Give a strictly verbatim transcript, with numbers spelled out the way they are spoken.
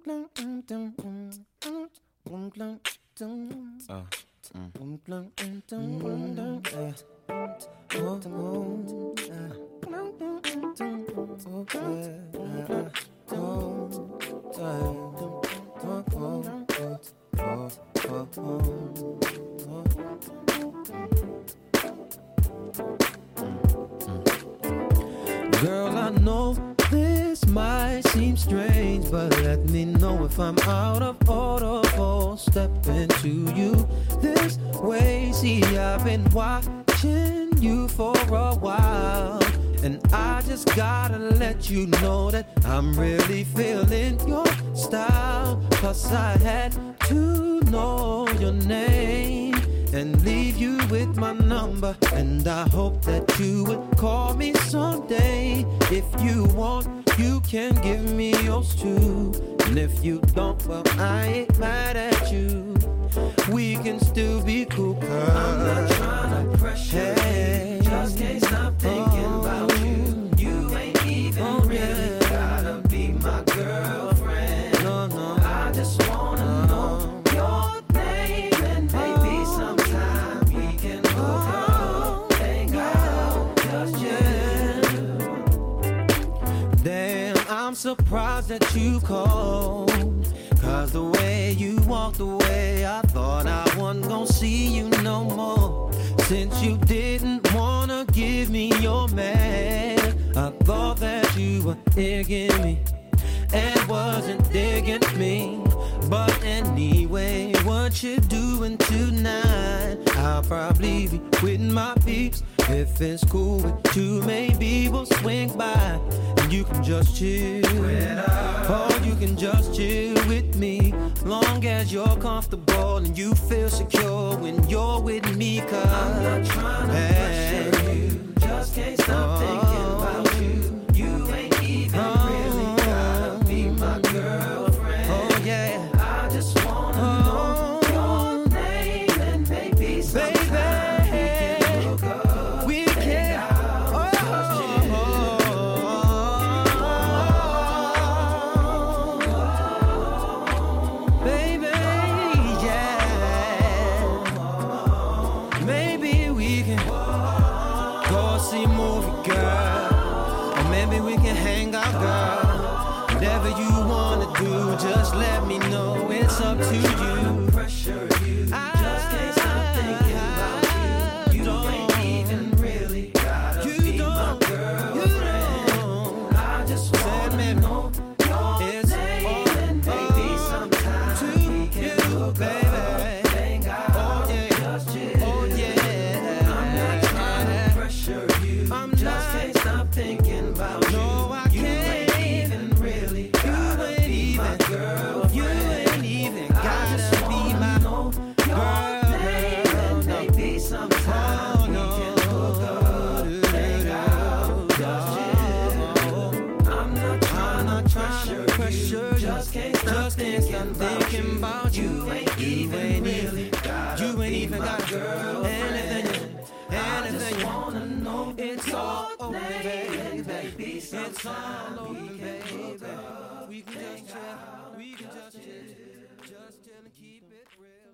Girl, I know this might seem strange, but let me know if I'm out of order for stepping to you this way. See, I've been watching you for a while, and I just gotta let you know that I'm really feeling your style. Plus I had to know your name and leave you with my number, and I hope that you would call me someday. If you want, you can give me yours too, and if you don't, well, I ain't mad at you. We can still be cool, girl. I'm not trying to pressure hey. you, just can't stop thinking oh. about you. You ain't even oh, really yeah. gotta be my girlfriend. No, no, I just wanna no. know your name, and maybe sometime we can hook up, hang out, just yeah. Damn, I'm surprised that you called, cause the way you walked away, I thought I wasn't gonna see you no more. Since you didn't wanna give me your man, I thought that you were digging me and wasn't digging me. But anyway, what you doing tonight? I'll probably be with my peeps. If it's cool with you, maybe we'll swing by and you can just chill. Or you can just chill with me, long as you're comfortable and you feel secure when you're with me. Cause I'm not trying to hey, pressure you, just can't stop oh, thinking about you. You ain't even oh, really gotta be my girlfriend. Oh yeah, I just wanna oh, know your name, and maybe sometime baby, we can hook up. We can out, oh, oh, oh, baby, yeah. Maybe we can go see a movie, girl, or maybe we can hang out, girl. Whatever you wanna do, just let me know. It's up to you. Pressure you, just can't stop thinking about you. You ain't even really gotta be my girlfriend. I just wanna know your name, and maybe sometime we can hook up, hang out, just chill. I'm not trying to pressure you, just can't stop thinking about you. You ain't even really gotta be my girlfriend. You ain't even gotta be my girl. Maybe sometime we can hook up, hang out, just chill. I'm not trying to pressure you, just can't stop thinking about you. You ain't even really gotta you ain't even got girlfriend. Anything, anything you wanna know, it's all over, baby. It's all over, baby. We can just chill, we can just chill, just chill and keep it real.